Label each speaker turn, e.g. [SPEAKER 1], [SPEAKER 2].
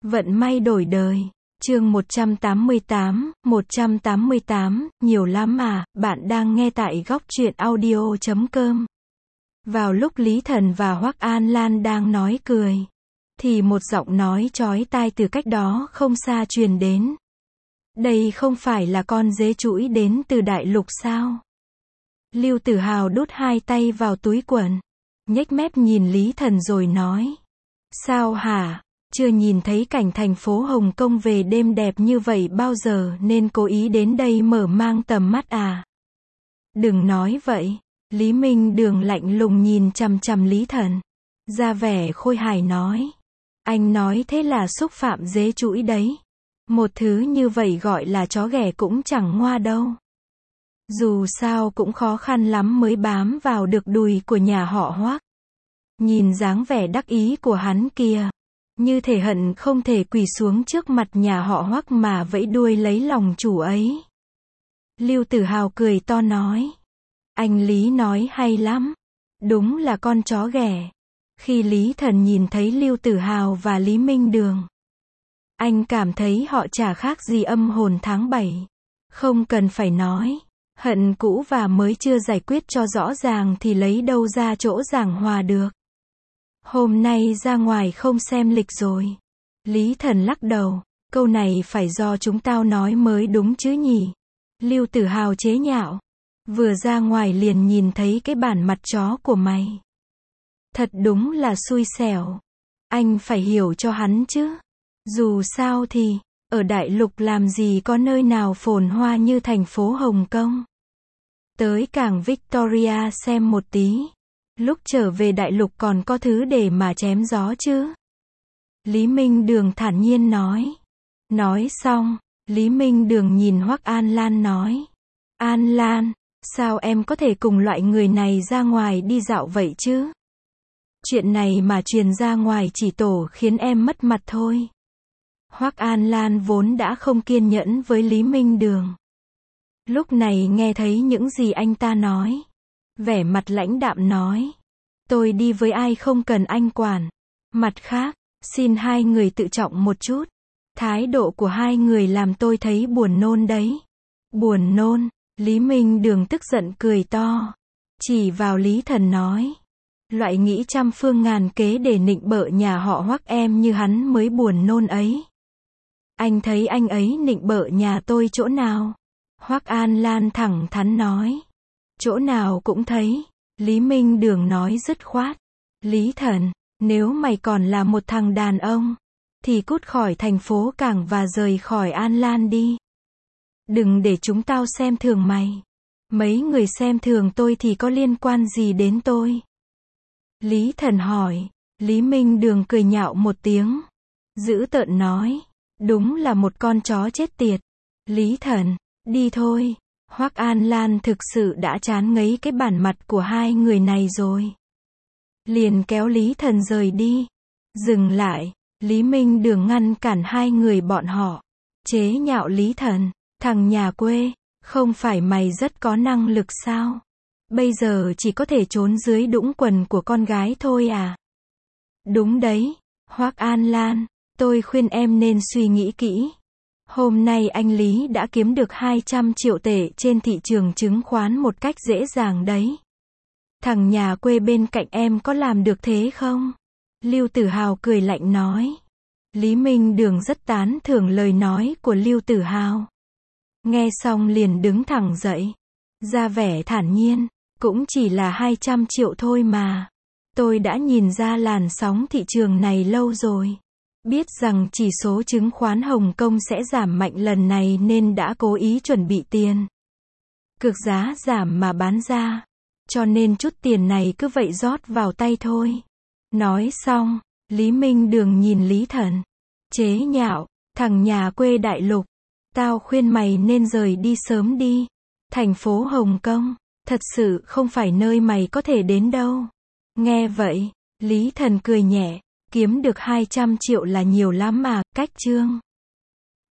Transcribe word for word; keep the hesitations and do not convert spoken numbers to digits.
[SPEAKER 1] Vận may đổi đời. Chương một trăm tám mươi tám, một trăm tám mươi tám, nhiều lắm à, bạn đang nghe tại góc truyện audio chấm com. Vào lúc Lý Thần và Hoắc An Lan đang nói cười, thì một giọng nói chói tai từ cách đó không xa truyền đến. Đây không phải là con dế chũi đến từ đại lục sao? Lưu Tử Hào đút hai tay vào túi quần, nhếch mép nhìn Lý Thần rồi nói. Sao hả? Chưa nhìn thấy cảnh thành phố Hồng Kông về đêm đẹp như vậy bao giờ nên cố ý đến đây mở mang tầm mắt à? Đừng nói vậy. Lý Minh Đường lạnh lùng nhìn chằm chằm Lý Thần, ra vẻ khôi hài nói. Anh nói thế là xúc phạm dế chũi đấy. Một thứ như vậy gọi là chó ghẻ cũng chẳng ngoa đâu. Dù sao cũng khó khăn lắm mới bám vào được đùi của nhà họ Hoắc. Nhìn dáng vẻ đắc ý của hắn kìa, như thể hận không thể quỳ xuống trước mặt nhà họ Hoắc mà vẫy đuôi lấy lòng chủ ấy. Lưu Tử Hào cười to nói. Anh Lý nói hay lắm. Đúng là con chó ghẻ. Khi Lý Thần nhìn thấy Lưu Tử Hào và Lý Minh Đường, anh cảm thấy họ chả khác gì âm hồn tháng bảy. Không cần phải nói, hận cũ và mới chưa giải quyết cho rõ ràng thì lấy đâu ra chỗ giảng hòa được. Hôm nay ra ngoài không xem lịch rồi. Lý Thần lắc đầu, câu này phải do chúng tao nói mới đúng chứ nhỉ. Lưu Tử Hào chế nhạo. Vừa ra ngoài liền nhìn thấy cái bản mặt chó của mày. Thật đúng là xui xẻo. Anh phải hiểu cho hắn chứ. Dù sao thì, ở đại lục làm gì có nơi nào phồn hoa như thành phố Hồng Kông. Tới cảng Victoria xem một tí. Lúc trở về đại lục còn có thứ để mà chém gió chứ. Lý Minh Đường thản nhiên nói. Nói xong, Lý Minh Đường nhìn Hoắc An Lan nói. An Lan, sao em có thể cùng loại người này ra ngoài đi dạo vậy chứ? Chuyện này mà truyền ra ngoài chỉ tổ khiến em mất mặt thôi. Hoắc An Lan vốn đã không kiên nhẫn với Lý Minh Đường. Lúc này nghe thấy những gì anh ta nói, vẻ mặt lãnh đạm nói. Tôi đi với ai không cần anh quản. Mặt khác, xin hai người tự trọng một chút. Thái độ của hai người làm tôi thấy buồn nôn đấy. Buồn nôn, Lý Minh Đường tức giận cười to. Chỉ vào Lý Thần nói. Loại nghĩ trăm phương ngàn kế để nịnh bợ nhà họ Hoắc em như hắn mới buồn nôn ấy. Anh thấy anh ấy nịnh bợ nhà tôi chỗ nào? Hoắc An Lan thẳng thắn nói. Chỗ nào cũng thấy. Lý Minh Đường nói dứt khoát. Lý Thần, nếu mày còn là một thằng đàn ông, thì cút khỏi thành phố Cảng và rời khỏi An Lan đi. Đừng để chúng tao xem thường mày. Mấy người xem thường tôi thì có liên quan gì đến tôi? Lý Thần hỏi. Lý Minh Đường cười nhạo một tiếng, dữ tợn nói. Đúng là một con chó chết tiệt. Lý Thần, đi thôi. Hoắc An Lan thực sự đã chán ngấy cái bản mặt của hai người này rồi. Liền kéo Lý Thần rời đi. Dừng lại, Lý Minh Đường ngăn cản hai người bọn họ. Chế nhạo Lý Thần, thằng nhà quê, không phải mày rất có năng lực sao? Bây giờ chỉ có thể trốn dưới đũng quần của con gái thôi à? Đúng đấy, Hoắc An Lan, tôi khuyên em nên suy nghĩ kỹ. Hôm nay anh Lý đã kiếm được hai trăm triệu tệ trên thị trường chứng khoán một cách dễ dàng đấy. Thằng nhà quê bên cạnh em có làm được thế không? Lưu Tử Hào cười lạnh nói. Lý Minh Đường rất tán thưởng lời nói của Lưu Tử Hào. Nghe xong liền đứng thẳng dậy, ra vẻ thản nhiên. Cũng chỉ là hai trăm triệu thôi mà. Tôi đã nhìn ra làn sóng thị trường này lâu rồi. Biết rằng chỉ số chứng khoán Hồng Kông sẽ giảm mạnh lần này nên đã cố ý chuẩn bị tiền. Cực giá giảm mà bán ra. Cho nên chút tiền này cứ vậy rót vào tay thôi. Nói xong, Lý Minh Đường nhìn Lý Thần. Chế nhạo, thằng nhà quê đại lục. Tao khuyên mày nên rời đi sớm đi. Thành phố Hồng Kông, thật sự không phải nơi mày có thể đến đâu. Nghe vậy, Lý Thần cười nhẹ. Kiếm được hai trăm triệu là nhiều lắm mà, cách chương.